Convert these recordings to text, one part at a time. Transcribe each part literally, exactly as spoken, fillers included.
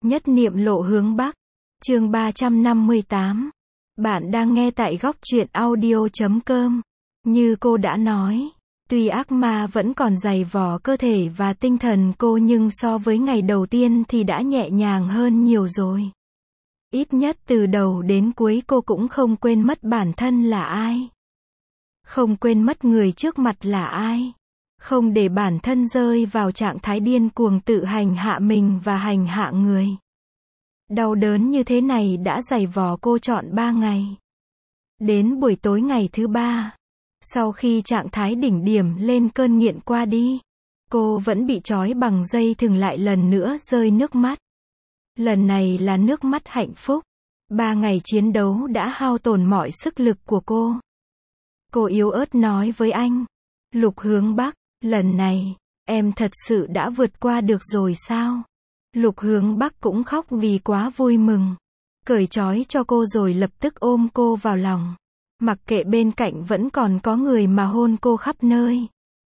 Nhất niệm lộ hướng Bắc. Chương ba trăm năm mươi tám. Bạn đang nghe tại góc truyện audio chấm com. Như cô đã nói, tuy ác ma vẫn còn dày vò cơ thể và tinh thần cô nhưng so với ngày đầu tiên thì đã nhẹ nhàng hơn nhiều rồi. Ít nhất từ đầu đến cuối cô cũng không quên mất bản thân là ai. Không quên mất người trước mặt là ai. Không để bản thân rơi vào trạng thái điên cuồng tự hành hạ mình và hành hạ người. Đau đớn như thế này đã dày vò cô trọn ba ngày. Đến buổi tối ngày thứ ba, sau khi trạng thái đỉnh điểm lên cơn nghiện qua đi, cô vẫn bị trói bằng dây thừng lại lần nữa rơi nước mắt. Lần này là nước mắt hạnh phúc. Ba ngày chiến đấu đã hao tổn mọi sức lực của cô. Cô yếu ớt nói với anh, Lục Hướng Bắc, lần này, em thật sự đã vượt qua được rồi sao? Lục Hướng Bắc cũng khóc vì quá vui mừng. Cởi trói cho cô rồi lập tức ôm cô vào lòng. Mặc kệ bên cạnh vẫn còn có người mà hôn cô khắp nơi.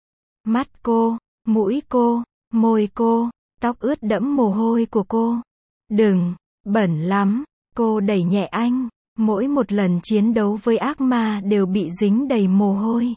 Mắt cô, mũi cô, môi cô, tóc ướt đẫm mồ hôi của cô. Đừng, bẩn lắm, cô đẩy nhẹ anh. Mỗi một lần chiến đấu với ác ma đều bị dính đầy mồ hôi.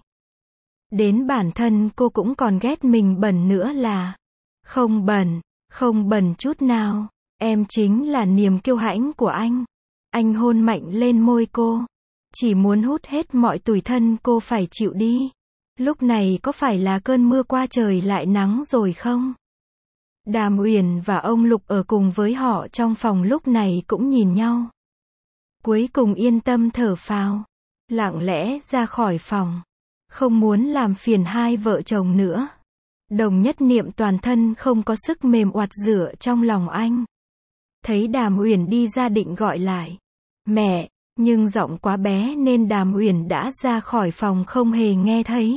Đến bản thân cô cũng còn ghét mình bẩn nữa là. Không bẩn, không bẩn chút nào. Em chính là niềm kiêu hãnh của anh. Anh hôn mạnh lên môi cô. Chỉ muốn hút hết mọi tủi thân cô phải chịu đi. Lúc này có phải là cơn mưa qua trời lại nắng rồi không? Đàm Uyển và ông Lục ở cùng với họ trong phòng lúc này cũng nhìn nhau. Cuối cùng yên tâm thở phào. Lặng lẽ ra khỏi phòng. Không muốn làm phiền hai vợ chồng nữa. Đồng Nhất Niệm toàn thân không có sức mềm oặt dựa trong lòng anh. Thấy Đàm Uyển đi ra định gọi lại. Mẹ, nhưng giọng quá bé nên Đàm Uyển đã ra khỏi phòng không hề nghe thấy.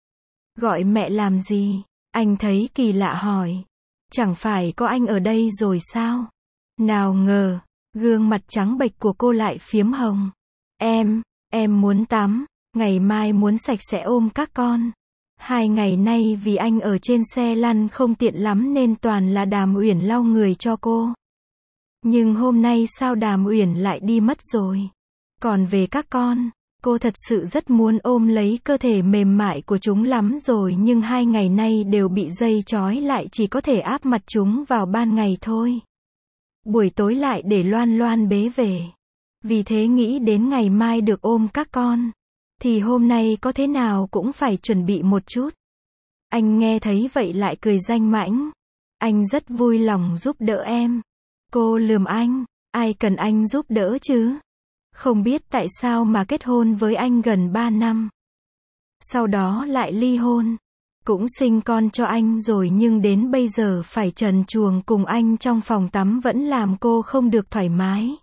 Gọi mẹ làm gì? Anh thấy kỳ lạ hỏi. Chẳng phải có anh ở đây rồi sao? Nào ngờ, gương mặt trắng bệch của cô lại phiếm hồng. Em, em muốn tắm, ngày mai muốn sạch sẽ ôm các con. Hai ngày nay vì anh ở trên xe lăn không tiện lắm nên toàn là Đàm Uyển lau người cho cô. Nhưng hôm nay sao Đàm Uyển lại đi mất rồi? Còn về các con, cô thật sự rất muốn ôm lấy cơ thể mềm mại của chúng lắm rồi nhưng hai ngày nay đều bị dây trói lại chỉ có thể áp mặt chúng vào ban ngày thôi. Buổi tối lại để Loan Loan bế về. Vì thế nghĩ đến ngày mai được ôm các con. Thì hôm nay có thế nào cũng phải chuẩn bị một chút. Anh nghe thấy vậy lại cười danh mãnh. Anh rất vui lòng giúp đỡ em. Cô lườm anh. Ai cần anh giúp đỡ chứ? Không biết tại sao mà kết hôn với anh gần ba năm. Sau đó lại ly hôn. Cũng sinh con cho anh rồi nhưng đến bây giờ phải trần truồng cùng anh trong phòng tắm vẫn làm cô không được thoải mái.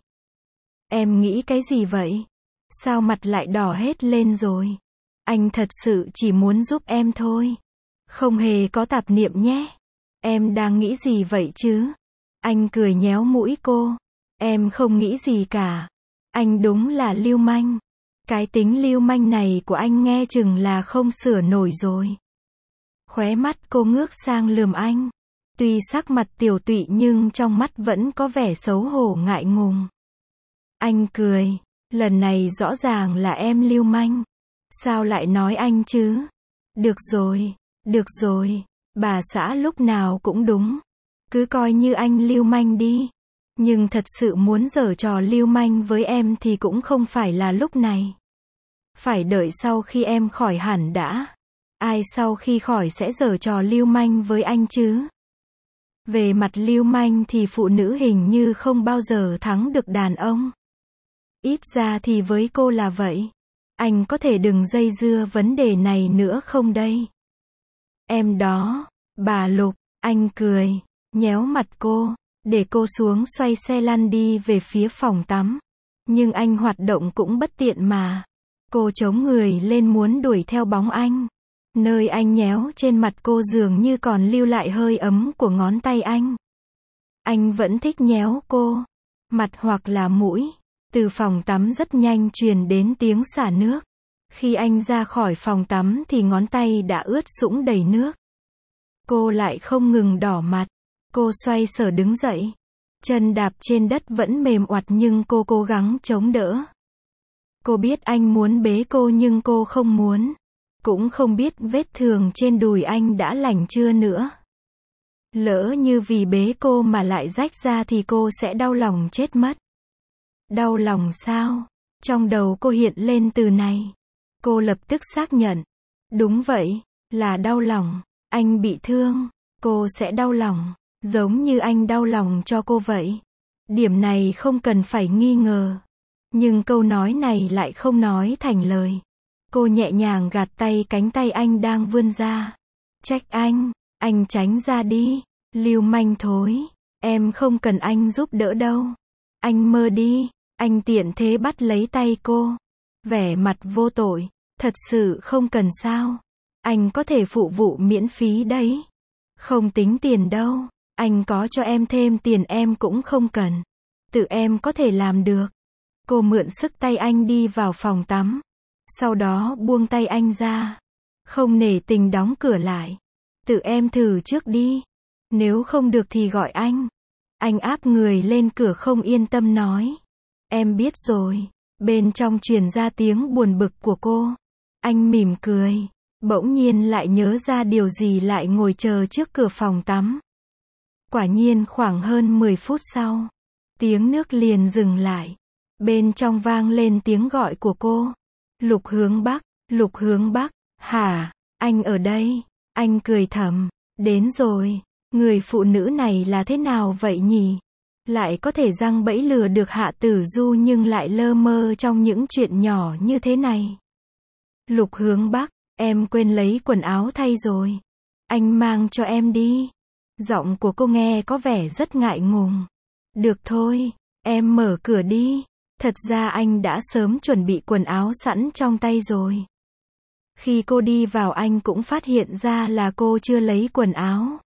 Em nghĩ cái gì vậy? Sao mặt lại đỏ hết lên rồi? Anh thật sự chỉ muốn giúp em thôi. Không hề có tạp niệm nhé. Em đang nghĩ gì vậy chứ? Anh cười nhéo mũi cô. Em không nghĩ gì cả. Anh đúng là lưu manh. Cái tính lưu manh này của anh nghe chừng là không sửa nổi rồi. Khóe mắt cô ngước sang lườm anh. Tuy sắc mặt tiều tụy nhưng trong mắt vẫn có vẻ xấu hổ ngại ngùng. Anh cười. Lần này rõ ràng là em lưu manh. Sao lại nói anh chứ? Được rồi, được rồi. Bà xã lúc nào cũng đúng. Cứ coi như anh lưu manh đi. Nhưng thật sự muốn giở trò lưu manh với em thì cũng không phải là lúc này. Phải đợi sau khi em khỏi hẳn đã. Ai sau khi khỏi sẽ giở trò lưu manh với anh chứ? Về mặt lưu manh thì phụ nữ hình như không bao giờ thắng được đàn ông. Ít ra thì với cô là vậy. Anh có thể đừng dây dưa vấn đề này nữa không đây? Em đó, bà Lục, anh cười, nhéo mặt cô, để cô xuống xoay xe lăn đi về phía phòng tắm. Nhưng anh hoạt động cũng bất tiện mà. Cô chống người lên muốn đuổi theo bóng anh. Nơi anh nhéo trên mặt cô dường như còn lưu lại hơi ấm của ngón tay anh. Anh vẫn thích nhéo cô. Mặt hoặc là mũi. Từ phòng tắm rất nhanh truyền đến tiếng xả nước. Khi anh ra khỏi phòng tắm thì ngón tay đã ướt sũng đầy nước. Cô lại không ngừng đỏ mặt. Cô xoay sở đứng dậy. Chân đạp trên đất vẫn mềm oặt nhưng cô cố gắng chống đỡ. Cô biết anh muốn bế cô nhưng cô không muốn. Cũng không biết vết thương trên đùi anh đã lành chưa nữa. Lỡ như vì bế cô mà lại rách ra thì cô sẽ đau lòng chết mất. Đau lòng sao? Trong đầu cô hiện lên từ này. Cô lập tức xác nhận. Đúng vậy, là đau lòng. Anh bị thương, cô sẽ đau lòng, giống như anh đau lòng cho cô vậy. Điểm này không cần phải nghi ngờ. Nhưng câu nói này lại không nói thành lời. Cô nhẹ nhàng gạt tay cánh tay anh đang vươn ra. Trách anh, anh tránh ra đi. Lưu manh thối, em không cần anh giúp đỡ đâu. Anh mơ đi. Anh tiện thế bắt lấy tay cô. Vẻ mặt vô tội, thật sự không cần sao. Anh có thể phụ vụ miễn phí đấy. Không tính tiền đâu. Anh có cho em thêm tiền em cũng không cần. Tự em có thể làm được. Cô mượn sức tay anh đi vào phòng tắm. Sau đó buông tay anh ra. Không nể tình đóng cửa lại. Tự em thử trước đi. Nếu không được thì gọi anh. Anh áp người lên cửa không yên tâm nói. Em biết rồi. Bên trong truyền ra tiếng buồn bực của cô. Anh mỉm cười. Bỗng nhiên lại nhớ ra điều gì lại ngồi chờ trước cửa phòng tắm. Quả nhiên khoảng hơn mười phút sau. Tiếng nước liền dừng lại. Bên trong vang lên tiếng gọi của cô. Lục Hướng Bắc, Lục Hướng Bắc, hả, anh ở đây. Anh cười thầm. Đến rồi. Người phụ nữ này là thế nào vậy nhỉ? Lại có thể giăng bẫy lừa được Hạ Tử Du nhưng lại lơ mơ trong những chuyện nhỏ như thế này. Lục Hướng Bắc, em quên lấy quần áo thay rồi. Anh mang cho em đi. Giọng của cô nghe có vẻ rất ngại ngùng. Được thôi, em mở cửa đi. Thật ra anh đã sớm chuẩn bị quần áo sẵn trong tay rồi. Khi cô đi vào anh cũng phát hiện ra là cô chưa lấy quần áo.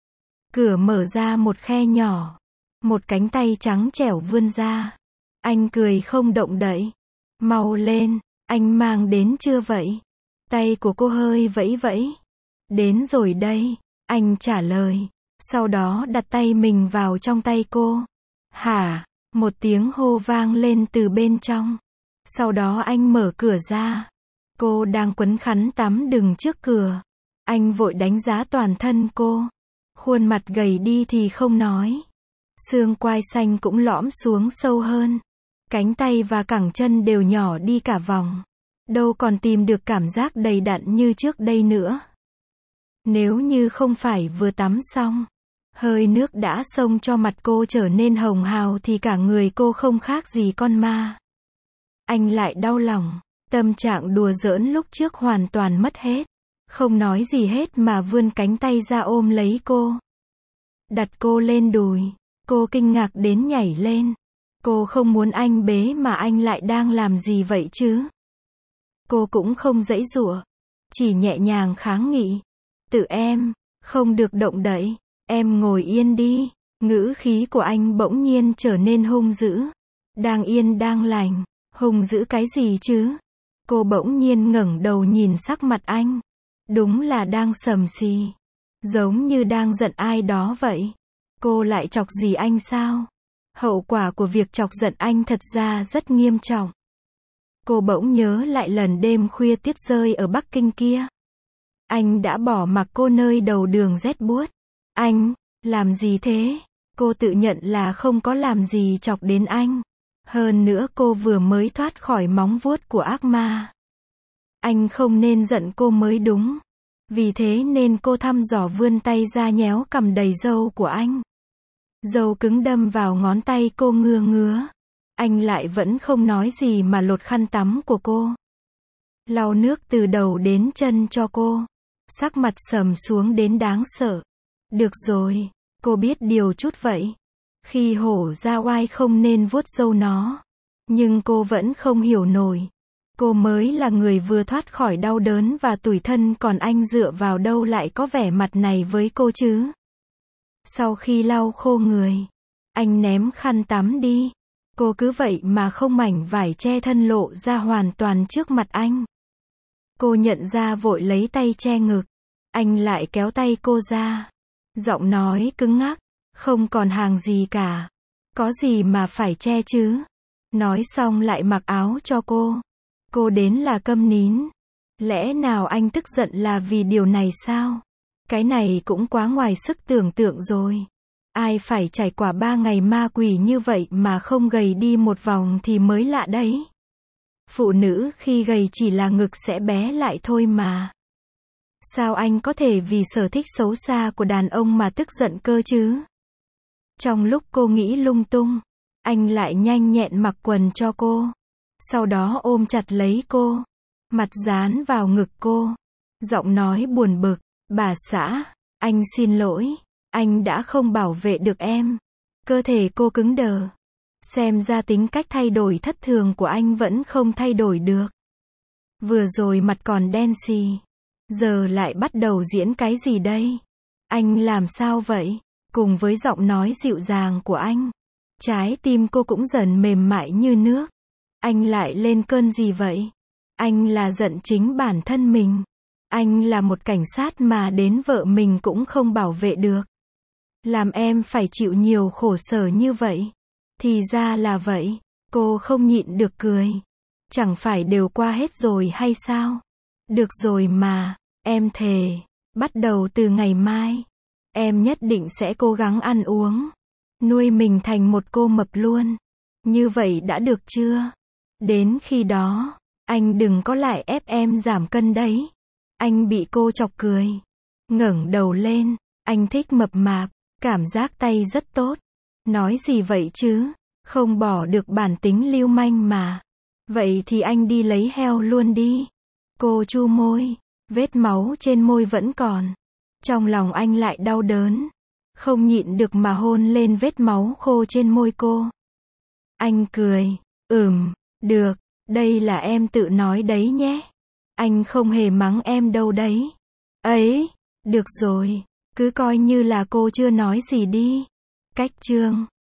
Cửa mở ra một khe nhỏ. Một cánh tay trắng trẻo vươn ra. Anh cười không động đậy. Mau lên, anh mang đến chưa vậy? Tay của cô hơi vẫy vẫy. Đến rồi đây, anh trả lời. Sau đó đặt tay mình vào trong tay cô. Hả? Một tiếng hô vang lên từ bên trong. Sau đó anh mở cửa ra. Cô đang quấn khăn tắm đừng trước cửa. Anh vội đánh giá toàn thân cô. Khuôn mặt gầy đi thì không nói. Xương quai xanh cũng lõm xuống sâu hơn. Cánh tay và cẳng chân đều nhỏ đi cả vòng. Đâu còn tìm được cảm giác đầy đặn như trước đây nữa. Nếu như không phải vừa tắm xong, hơi nước đã xông cho mặt cô trở nên hồng hào thì cả người cô không khác gì con ma. Anh lại đau lòng. Tâm trạng đùa giỡn lúc trước hoàn toàn mất hết. Không nói gì hết mà vươn cánh tay ra ôm lấy cô. Đặt cô lên đùi. Cô kinh ngạc đến nhảy lên. Cô không muốn anh bế mà anh lại đang làm gì vậy chứ? Cô cũng không giãy giụa. Chỉ nhẹ nhàng kháng nghị. Tự em, không được động đậy. Em ngồi yên đi. Ngữ khí của anh bỗng nhiên trở nên hung dữ. Đang yên đang lành. Hung dữ cái gì chứ? Cô bỗng nhiên ngẩng đầu nhìn sắc mặt anh. Đúng là đang sầm xì. Giống như đang giận ai đó vậy. Cô lại chọc gì anh sao? Hậu quả của việc chọc giận anh thật ra rất nghiêm trọng. Cô bỗng nhớ lại lần đêm khuya tuyết rơi ở Bắc Kinh kia. Anh đã bỏ mặc cô nơi đầu đường rét buốt. Anh, làm gì thế? Cô tự nhận là không có làm gì chọc đến anh. Hơn nữa cô vừa mới thoát khỏi móng vuốt của ác ma. Anh không nên giận cô mới đúng. Vì thế nên cô thăm dò vươn tay ra nhéo cằm đầy râu của anh. Râu cứng đâm vào ngón tay cô ngứa ngứa. Anh lại vẫn không nói gì mà lột khăn tắm của cô. Lau nước từ đầu đến chân cho cô. Sắc mặt sầm xuống đến đáng sợ. Được rồi, cô biết điều chút vậy. Khi hổ ra oai không nên vuốt râu nó. Nhưng cô vẫn không hiểu nổi. Cô mới là người vừa thoát khỏi đau đớn và tủi thân còn anh dựa vào đâu lại có vẻ mặt này với cô chứ. Sau khi lau khô người, anh ném khăn tắm đi. Cô cứ vậy mà không mảnh vải che thân lộ ra hoàn toàn trước mặt anh. Cô nhận ra vội lấy tay che ngực. Anh lại kéo tay cô ra. Giọng nói cứng ngắc, không còn hàng gì cả. Có gì mà phải che chứ? Nói xong lại mặc áo cho cô. Cô đến là câm nín. Lẽ nào anh tức giận là vì điều này sao? Cái này cũng quá ngoài sức tưởng tượng rồi. Ai phải trải qua ba ngày ma quỷ như vậy mà không gầy đi một vòng thì mới lạ đấy. Phụ nữ khi gầy chỉ là ngực sẽ bé lại thôi mà. Sao anh có thể vì sở thích xấu xa của đàn ông mà tức giận cơ chứ? Trong lúc cô nghĩ lung tung, anh lại nhanh nhẹn mặc quần cho cô. Sau đó ôm chặt lấy cô, mặt dán vào ngực cô. Giọng nói buồn bực, bà xã, anh xin lỗi, anh đã không bảo vệ được em. Cơ thể cô cứng đờ. Xem ra tính cách thay đổi thất thường của anh vẫn không thay đổi được. Vừa rồi mặt còn đen xì, giờ lại bắt đầu diễn cái gì đây? Anh làm sao vậy? Cùng với giọng nói dịu dàng của anh, trái tim cô cũng dần mềm mại như nước. Anh lại lên cơn gì vậy? Anh là giận chính bản thân mình. Anh là một cảnh sát mà đến vợ mình cũng không bảo vệ được. Làm em phải chịu nhiều khổ sở như vậy. Thì ra là vậy. Cô không nhịn được cười. Chẳng phải đều qua hết rồi hay sao? Được rồi mà, em thề, bắt đầu từ ngày mai, em nhất định sẽ cố gắng ăn uống, nuôi mình thành một cô mập luôn. Như vậy đã được chưa? Đến khi đó, anh đừng có lại ép em giảm cân đấy. Anh bị cô chọc cười. Ngẩng đầu lên, anh thích mập mạp, cảm giác tay rất tốt. Nói gì vậy chứ? Không bỏ được bản tính lưu manh mà. Vậy thì anh đi lấy heo luôn đi. Cô chu môi, vết máu trên môi vẫn còn. Trong lòng anh lại đau đớn. Không nhịn được mà hôn lên vết máu khô trên môi cô. Anh cười, ừm, được, đây là em tự nói đấy nhé. Anh không hề mắng em đâu đấy. Ấy, được rồi, cứ coi như là cô chưa nói gì đi. Cách chương